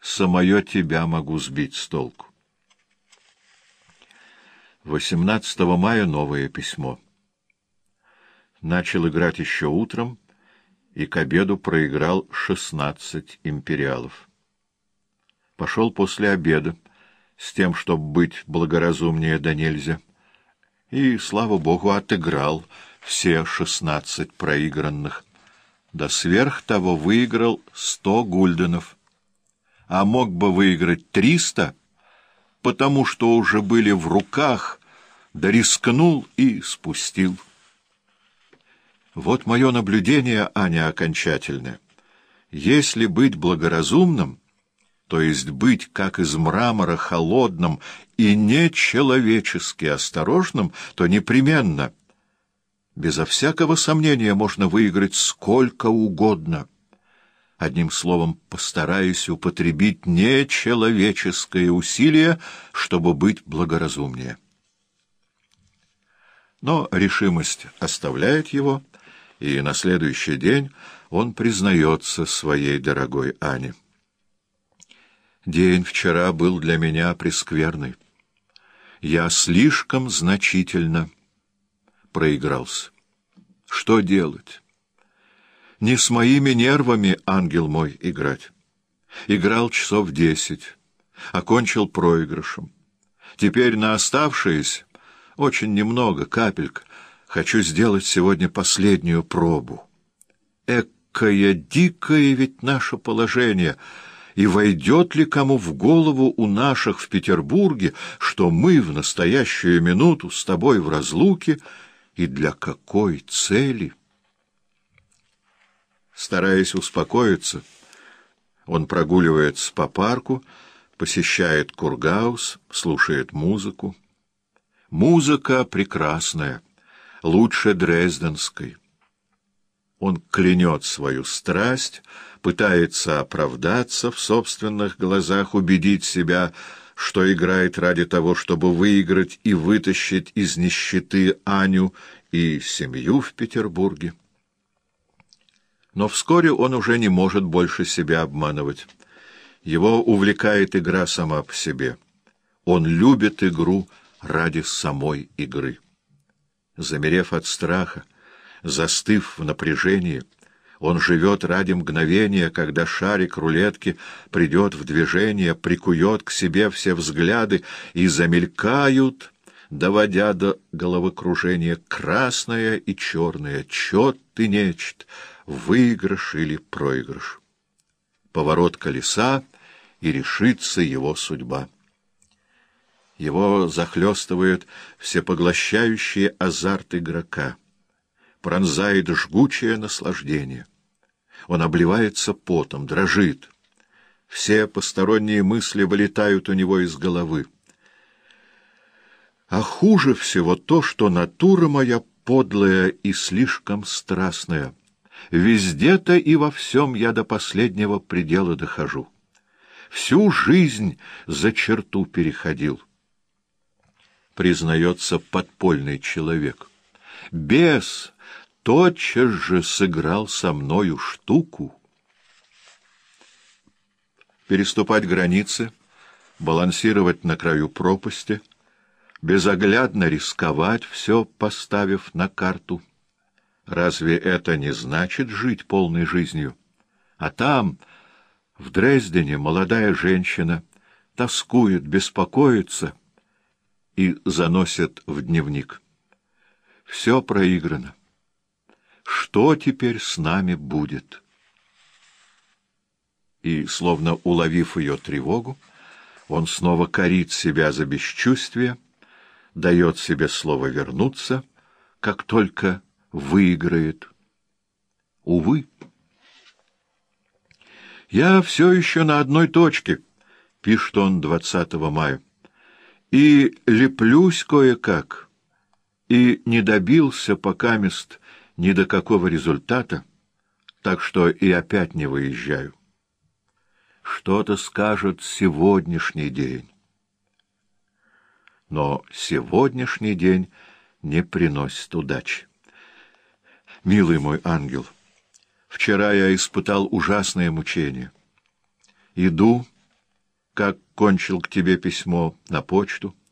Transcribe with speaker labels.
Speaker 1: самое тебя могу сбить с толку. 18 мая новое письмо. Начал играть еще утром, и к обеду проиграл 16 империалов. Пошел после обеда, с тем, чтобы быть благоразумнее да нельзя, и, слава богу, отыграл все 16 проигранных. Да сверх того выиграл 100 гульденов, а мог бы выиграть 300, потому что уже были в руках, да рискнул и спустил. Вот мое наблюдение, Аня, окончательное. Если быть благоразумным, то есть быть, как из мрамора, холодным и нечеловечески осторожным, то непременно, безо всякого сомнения, можно выиграть сколько угодно. Одним словом, постараюсь употребить нечеловеческое усилие, чтобы быть благоразумнее. Но решимость оставляет его, и на следующий день он признается своей дорогой Ане. День вчера был для меня прескверный. Я слишком значительно проигрался. Что делать? Не с моими нервами, ангел мой, играть. Играл часов 10, окончил проигрышем. Теперь на оставшиеся, очень немного, капелька, хочу сделать сегодня последнюю пробу. Экое дикое ведь наше положение, и войдет ли кому в голову у наших в Петербурге, что мы в настоящую минуту с тобой в разлуке, и для какой цели? Стараясь успокоиться, он прогуливается по парку, посещает Кургаус, слушает музыку. Музыка прекрасная, лучше дрезденской. Он клянет свою страсть, пытается оправдаться в собственных глазах, убедить себя, что играет ради того, чтобы выиграть и вытащить из нищеты Аню и семью в Петербурге. Но вскоре он уже не может больше себя обманывать. Его увлекает игра сама по себе. Он любит игру ради самой игры. Замерев от страха, застыв в напряжении, он живет ради мгновения, когда шарик рулетки придет в движение, прикует к себе все взгляды и замелькают, доводя до головокружения, красное и черное, чет и нечт, выигрыш или проигрыш. Поворот колеса, и решится его судьба. Его захлестывает всепоглощающий азарт игрока, пронзает жгучее наслаждение. Он обливается потом, дрожит. Все посторонние мысли вылетают у него из головы. А хуже всего то, что натура моя подлая и слишком страстная. Везде-то и во всем я до последнего предела дохожу. Всю жизнь за черту переходил. Признается подпольный человек. Бес тотчас же сыграл со мною штуку. Переступать границы, балансировать на краю пропасти, безоглядно рисковать, все поставив на карту. Разве это не значит жить полной жизнью? А там, в Дрездене, молодая женщина тоскует, беспокоится и заносит в дневник. Все проиграно. Что теперь с нами будет? И, словно уловив ее тревогу, он снова корит себя за бесчувствие, дает себе слово вернуться, как только выиграет. Увы. «Я все еще на одной точке», — пишет он 20 мая, — «и леплюсь кое-как, и не добился покамест ни до какого результата, так что и опять не выезжаю. Что-то скажет сегодняшний день». Но сегодняшний день не приносит удачи. Милый мой ангел, вчера я испытал ужасное мучение. Иду, как кончил к тебе письмо, на почту.